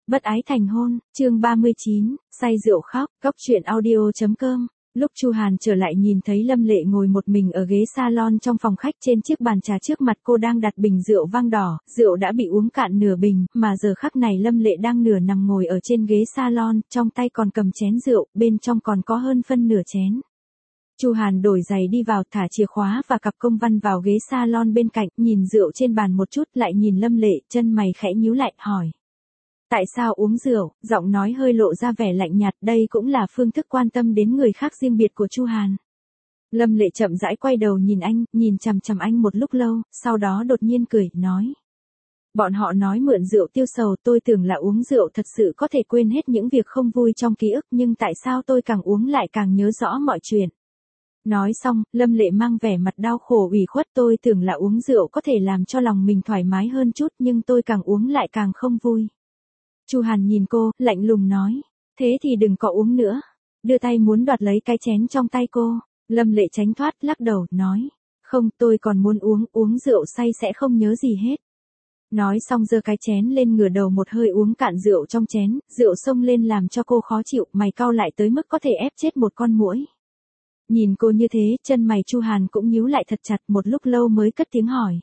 Bất ái thành hôn, chương 39, say rượu khóc, góc truyện audio.com. Lúc Chu Hàn trở lại nhìn thấy Lâm Lệ ngồi một mình ở ghế salon trong phòng khách, trên chiếc bàn trà trước mặt cô đang đặt bình rượu vang đỏ, rượu đã bị uống cạn nửa bình, mà giờ khắc này Lâm Lệ đang nửa nằm ngồi ở trên ghế salon, trong tay còn cầm chén rượu, bên trong còn có hơn phân nửa chén. Chu Hàn đổi giày đi vào, thả chìa khóa và cặp công văn vào ghế salon bên cạnh, nhìn rượu trên bàn một chút, lại nhìn Lâm Lệ, chân mày khẽ nhíu lại, hỏi. Tại sao uống rượu? Giọng nói hơi lộ ra vẻ lạnh nhạt, đây cũng là phương thức quan tâm đến người khác riêng biệt của Chu Hàn. Lâm Lệ chậm rãi quay đầu nhìn anh, nhìn chằm chằm anh một lúc lâu, sau đó đột nhiên cười, nói. Bọn họ nói mượn rượu tiêu sầu, tôi tưởng là uống rượu thật sự có thể quên hết những việc không vui trong ký ức, nhưng tại sao tôi càng uống lại càng nhớ rõ mọi chuyện. Nói xong, Lâm Lệ mang vẻ mặt đau khổ ủy khuất, tôi tưởng là uống rượu có thể làm cho lòng mình thoải mái hơn chút, nhưng tôi càng uống lại càng không vui. Chu Hàn nhìn cô, lạnh lùng nói, thế thì đừng có uống nữa. Đưa tay muốn đoạt lấy cái chén trong tay cô. Lâm Lệ tránh thoát, lắc đầu, nói, không, tôi còn muốn uống rượu say sẽ không nhớ gì hết. Nói xong giơ cái chén lên, ngửa đầu một hơi uống cạn rượu trong chén, rượu xông lên làm cho cô khó chịu, mày cau lại tới mức có thể ép chết một con muỗi. Nhìn cô như thế, chân mày Chu Hàn cũng nhíu lại thật chặt, một lúc lâu mới cất tiếng hỏi.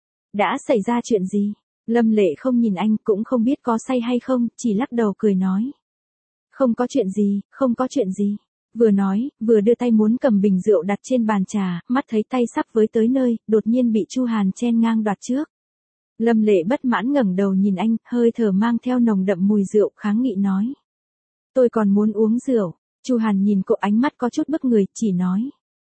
Đã xảy ra chuyện gì? Lâm Lệ không nhìn anh, cũng không biết có say hay không, chỉ lắc đầu cười nói. Không có chuyện gì, không có chuyện gì. Vừa nói, vừa đưa tay muốn cầm bình rượu đặt trên bàn trà, mắt thấy tay sắp với tới nơi, đột nhiên bị Chu Hàn chen ngang đoạt trước. Lâm Lệ bất mãn ngẩng đầu nhìn anh, hơi thở mang theo nồng đậm mùi rượu, kháng nghị nói. Tôi còn muốn uống rượu. Chu Hàn nhìn cô, ánh mắt có chút bức người, chỉ nói.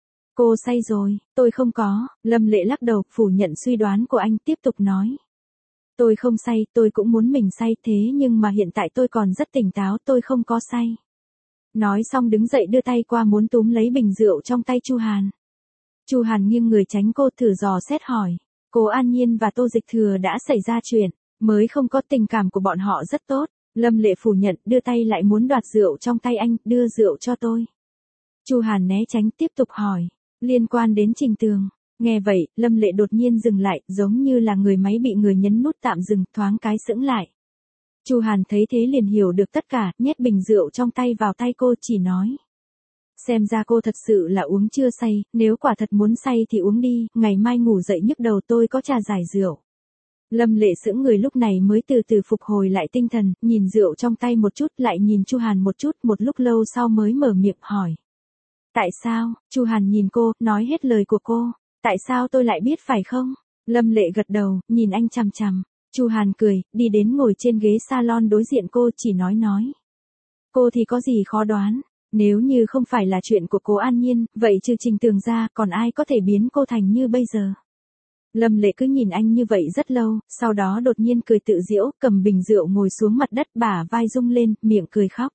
Cô say rồi, tôi không có. Lâm Lệ lắc đầu, phủ nhận suy đoán của anh, tiếp tục nói. Tôi không say, tôi cũng muốn mình say, thế nhưng mà hiện tại tôi còn rất tỉnh táo, tôi không có say. Nói xong đứng dậy đưa tay qua muốn túm lấy bình rượu trong tay Chu Hàn. Chu Hàn nghiêng người tránh cô, thử dò xét hỏi. Cố An Nhiên và Tô Dịch Thừa đã xảy ra chuyện, mới không có, tình cảm của bọn họ rất tốt. Lâm Lệ phủ nhận, đưa tay lại muốn đoạt rượu trong tay anh, đưa rượu cho tôi. Chu Hàn né tránh, tiếp tục hỏi. Liên quan đến Trình Tường. Nghe vậy, Lâm Lệ đột nhiên dừng lại, giống như là người máy bị người nhấn nút tạm dừng, thoáng cái sững lại. Chu Hàn thấy thế liền hiểu được tất cả, nhét bình rượu trong tay vào tay cô, chỉ nói. Xem ra cô thật sự là uống chưa say, nếu quả thật muốn say thì uống đi, ngày mai ngủ dậy nhức đầu tôi có trà giải rượu. Lâm Lệ sững người lúc này mới từ từ phục hồi lại tinh thần, nhìn rượu trong tay một chút, lại nhìn Chu Hàn một chút, một lúc lâu sau mới mở miệng hỏi. Tại sao? Chu Hàn nhìn cô, nói hết lời của cô. Tại sao tôi lại biết phải không? Lâm Lệ gật đầu, nhìn anh chằm chằm. Chu Hàn cười, đi đến ngồi trên ghế salon đối diện cô, chỉ nói. Cô thì có gì khó đoán, nếu như không phải là chuyện của Cố An Nhiên, vậy trừ Trình Tường ra, còn ai có thể biến cô thành như bây giờ? Lâm Lệ cứ nhìn anh như vậy rất lâu, sau đó đột nhiên cười tự giễu, cầm bình rượu ngồi xuống mặt đất, bả vai rung lên, miệng cười khóc.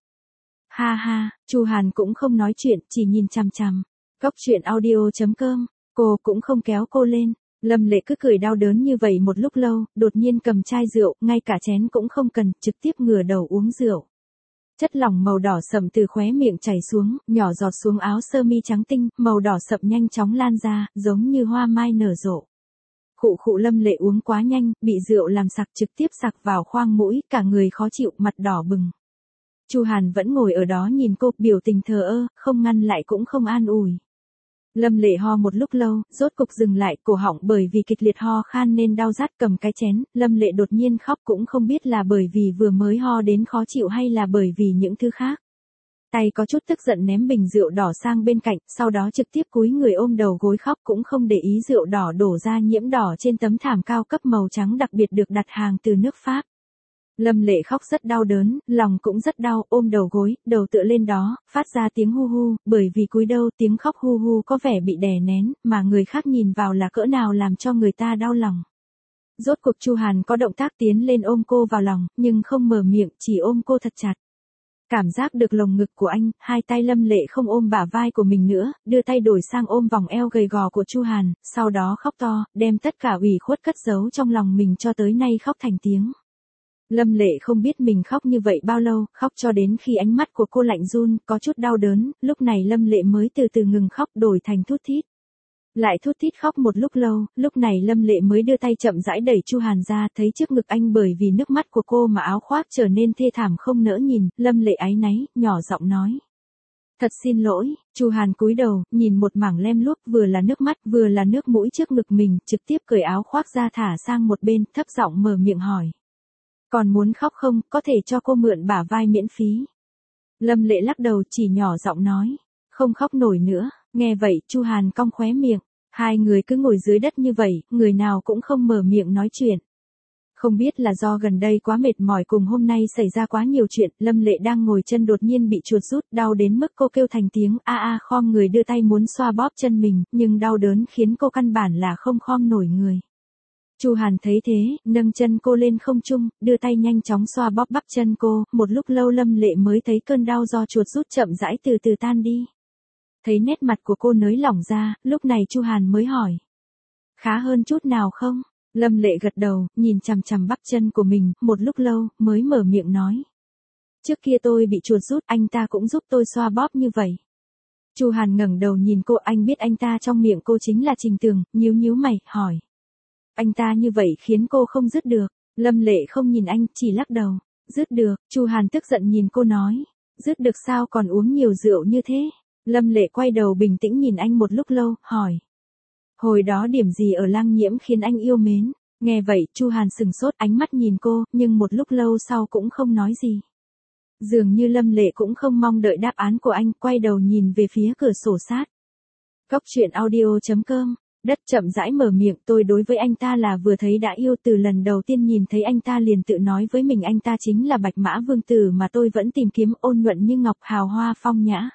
Ha ha, Chu Hàn cũng không nói chuyện, chỉ nhìn chằm chằm. Góc truyện audio.com. Cô cũng không kéo cô lên. Lâm Lệ cứ cười đau đớn như vậy một lúc lâu, đột nhiên cầm chai rượu, ngay cả chén cũng không cần, trực tiếp ngửa đầu uống rượu. Chất lỏng màu đỏ sậm từ khóe miệng chảy xuống, nhỏ giọt xuống áo sơ mi trắng tinh, màu đỏ sậm nhanh chóng lan ra, giống như hoa mai nở rộ. Khụ Lâm Lệ uống quá nhanh, bị rượu làm sặc, trực tiếp sặc vào khoang mũi, cả người khó chịu, mặt đỏ bừng. Chu Hàn vẫn ngồi ở đó nhìn cô, biểu tình thờ ơ, không ngăn lại cũng không an ủi. Lâm Lệ ho một lúc lâu, rốt cục dừng lại, cổ họng bởi vì kịch liệt ho khan nên đau rát, cầm cái chén, Lâm Lệ đột nhiên khóc, cũng không biết là bởi vì vừa mới ho đến khó chịu hay là bởi vì những thứ khác. Tay có chút tức giận ném bình rượu đỏ sang bên cạnh, sau đó trực tiếp cúi người ôm đầu gối khóc, cũng không để ý rượu đỏ đổ ra nhiễm đỏ trên tấm thảm cao cấp màu trắng đặc biệt được đặt hàng từ nước Pháp. Lâm Lệ khóc rất đau đớn, lòng cũng rất đau, ôm đầu gối, đầu tựa lên đó, phát ra tiếng hu hu, bởi vì cúi đầu tiếng khóc hu hu có vẻ bị đè nén, mà người khác nhìn vào là cỡ nào làm cho người ta đau lòng. Rốt cuộc Chu Hàn có động tác tiến lên ôm cô vào lòng, nhưng không mở miệng, chỉ ôm cô thật chặt. Cảm giác được lồng ngực của anh, hai tay Lâm Lệ không ôm bả vai của mình nữa, đưa tay đổi sang ôm vòng eo gầy gò của Chu Hàn, sau đó khóc to, đem tất cả ủy khuất cất giấu trong lòng mình cho tới nay khóc thành tiếng. Lâm Lệ không biết mình khóc như vậy bao lâu, khóc cho đến khi ánh mắt của cô lạnh run, có chút đau đớn, lúc này Lâm Lệ mới từ từ ngừng khóc, đổi thành thút thít. Lại thút thít khóc một lúc lâu, lúc này Lâm Lệ mới đưa tay chậm rãi đẩy Chu Hàn ra, thấy trước ngực anh bởi vì nước mắt của cô mà áo khoác trở nên thê thảm không nỡ nhìn, Lâm Lệ áy náy, nhỏ giọng nói. Thật xin lỗi, Chu Hàn cúi đầu, nhìn một mảng lem luốc vừa là nước mắt vừa là nước mũi trước ngực mình, trực tiếp cởi áo khoác ra thả sang một bên, thấp giọng mở miệng hỏi. Còn muốn khóc không, có thể cho cô mượn bả vai miễn phí. Lâm Lệ lắc đầu chỉ nhỏ giọng nói. Không khóc nổi nữa, nghe vậy Chu Hàn cong khóe miệng. Hai người cứ ngồi dưới đất như vậy, người nào cũng không mở miệng nói chuyện. Không biết là do gần đây quá mệt mỏi cùng hôm nay xảy ra quá nhiều chuyện, Lâm Lệ đang ngồi chân đột nhiên bị chuột rút, đau đến mức cô kêu thành tiếng a a, khom người đưa tay muốn xoa bóp chân mình, nhưng đau đớn khiến cô căn bản là không khom nổi người. Chu Hàn thấy thế, nâng chân cô lên không trung, đưa tay nhanh chóng xoa bóp bắp chân cô, một lúc lâu Lâm Lệ mới thấy cơn đau do chuột rút chậm rãi từ từ tan đi. Thấy nét mặt của cô nới lỏng ra, lúc này Chu Hàn mới hỏi. Khá hơn chút nào không? Lâm Lệ gật đầu, nhìn chằm chằm bắp chân của mình, một lúc lâu, mới mở miệng nói. Trước kia tôi bị chuột rút, anh ta cũng giúp tôi xoa bóp như vậy. Chu Hàn ngẩng đầu nhìn cô, anh biết anh ta trong miệng cô chính là Trình Tường, nhíu nhíu mày, hỏi. Anh ta như vậy khiến cô không dứt được. Lâm Lệ không nhìn anh, chỉ lắc đầu. Dứt được, Chu Hàn tức giận nhìn cô nói. Dứt được sao còn uống nhiều rượu như thế? Lâm Lệ quay đầu bình tĩnh nhìn anh một lúc lâu, hỏi. Hồi đó điểm gì ở Lang Nhiễm khiến anh yêu mến? Nghe vậy, Chu Hàn sừng sốt ánh mắt nhìn cô, nhưng một lúc lâu sau cũng không nói gì. Dường như Lâm Lệ cũng không mong đợi đáp án của anh, quay đầu nhìn về phía cửa sổ sát. Cóc truyện audio.com. Đất chậm rãi mở miệng, tôi đối với anh ta là vừa thấy đã yêu, từ lần đầu tiên nhìn thấy anh ta liền tự nói với mình anh ta chính là Bạch Mã Vương Tử mà tôi vẫn tìm kiếm, ôn nhuận như ngọc, hào hoa phong nhã.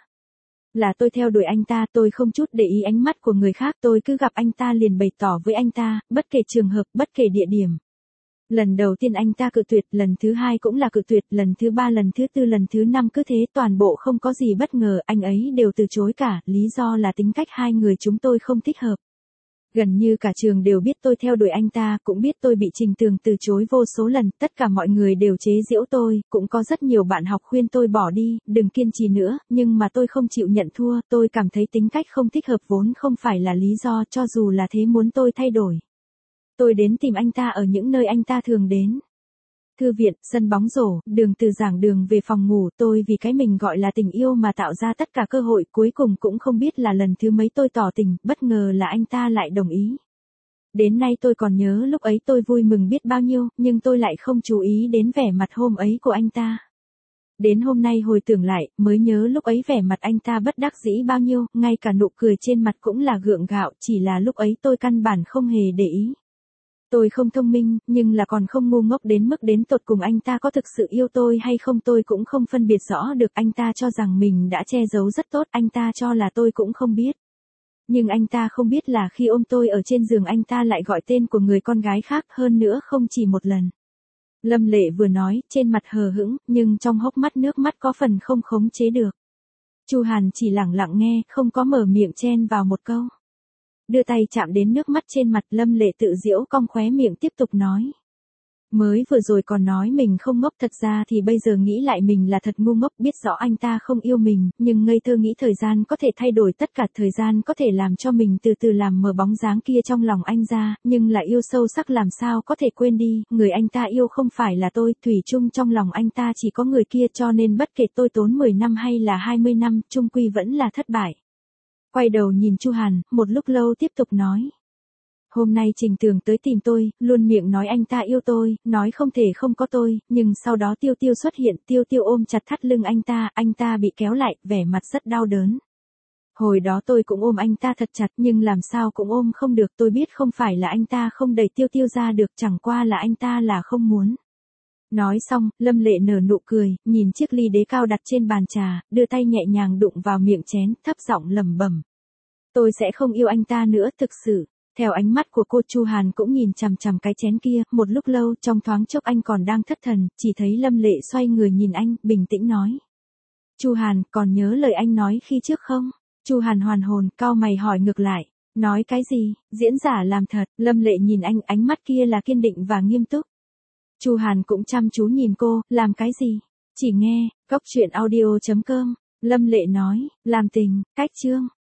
Là tôi theo đuổi anh ta, tôi không chút để ý ánh mắt của người khác, tôi cứ gặp anh ta liền bày tỏ với anh ta, bất kể trường hợp, bất kể địa điểm. Lần đầu tiên anh ta cự tuyệt, lần thứ hai cũng là cự tuyệt, lần thứ ba, lần thứ tư, lần thứ năm cứ thế, toàn bộ không có gì bất ngờ, anh ấy đều từ chối cả, lý do là tính cách hai người chúng tôi không thích hợp. Gần như cả trường đều biết tôi theo đuổi anh ta, cũng biết tôi bị Trình Tường từ chối vô số lần, tất cả mọi người đều chế giễu tôi, cũng có rất nhiều bạn học khuyên tôi bỏ đi, đừng kiên trì nữa, nhưng mà tôi không chịu nhận thua, tôi cảm thấy tính cách không thích hợp vốn không phải là lý do, cho dù là thế muốn tôi thay đổi. Tôi đến tìm anh ta ở những nơi anh ta thường đến. Thư viện, sân bóng rổ, đường từ giảng đường về phòng ngủ, tôi vì cái mình gọi là tình yêu mà tạo ra tất cả cơ hội, cuối cùng cũng không biết là lần thứ mấy tôi tỏ tình, bất ngờ là anh ta lại đồng ý. Đến nay tôi còn nhớ lúc ấy tôi vui mừng biết bao nhiêu, nhưng tôi lại không chú ý đến vẻ mặt hôm ấy của anh ta. Đến hôm nay hồi tưởng lại, mới nhớ lúc ấy vẻ mặt anh ta bất đắc dĩ bao nhiêu, ngay cả nụ cười trên mặt cũng là gượng gạo, chỉ là lúc ấy tôi căn bản không hề để ý. Tôi không thông minh, nhưng là còn không ngu ngốc đến mức đến tột cùng anh ta có thực sự yêu tôi hay không tôi cũng không phân biệt rõ được, anh ta cho rằng mình đã che giấu rất tốt, anh ta cho là tôi cũng không biết. Nhưng anh ta không biết là khi ôm tôi ở trên giường anh ta lại gọi tên của người con gái khác, hơn nữa không chỉ một lần. Lâm Lệ vừa nói, trên mặt hờ hững, nhưng trong hốc mắt nước mắt có phần không khống chế được. Chu Hàn chỉ lặng lặng nghe, không có mở miệng chen vào một câu. Đưa tay chạm đến nước mắt trên mặt, Lâm Lệ tự giễu cong khóe miệng tiếp tục nói. Mới vừa rồi còn nói mình không ngốc, thật ra thì bây giờ nghĩ lại mình là thật ngu ngốc, biết rõ anh ta không yêu mình, nhưng ngây thơ nghĩ thời gian có thể thay đổi tất cả, thời gian có thể làm cho mình từ từ làm mờ bóng dáng kia trong lòng anh ra, nhưng là yêu sâu sắc làm sao có thể quên đi, người anh ta yêu không phải là tôi, thủy chung trong lòng anh ta chỉ có người kia, cho nên bất kể tôi tốn 10 năm hay là 20 năm, chung quy vẫn là thất bại. Quay đầu nhìn Chu Hàn, một lúc lâu tiếp tục nói. Hôm nay Trình Tường tới tìm tôi, luôn miệng nói anh ta yêu tôi, nói không thể không có tôi, nhưng sau đó Tiêu Tiêu xuất hiện, Tiêu Tiêu ôm chặt thắt lưng anh ta bị kéo lại, vẻ mặt rất đau đớn. Hồi đó tôi cũng ôm anh ta thật chặt nhưng làm sao cũng ôm không được, tôi biết không phải là anh ta không đẩy Tiêu Tiêu ra được, chẳng qua là anh ta là không muốn. Nói xong, Lâm Lệ nở nụ cười, nhìn chiếc ly đế cao đặt trên bàn trà, đưa tay nhẹ nhàng đụng vào miệng chén, thấp giọng lẩm bẩm. Tôi sẽ không yêu anh ta nữa, thực sự. Theo ánh mắt của cô, Chu Hàn cũng nhìn chằm chằm cái chén kia, một lúc lâu, trong thoáng chốc anh còn đang thất thần, chỉ thấy Lâm Lệ xoay người nhìn anh, bình tĩnh nói. Chu Hàn, còn nhớ lời anh nói khi trước không? Chu Hàn hoàn hồn, cau mày hỏi ngược lại. Nói cái gì? Diễn giả làm thật. Lâm Lệ nhìn anh, ánh mắt kia là kiên định và nghiêm túc. Chu Hàn cũng chăm chú nhìn cô, làm cái gì? Chỉ nghe, cóc truyện audio.com. Lâm Lệ nói, làm tình, cách chương.